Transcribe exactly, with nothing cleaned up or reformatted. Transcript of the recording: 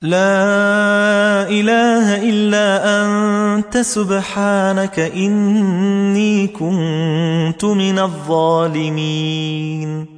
لا إله إلا أنت سبحانك إني كنت من الظالمين.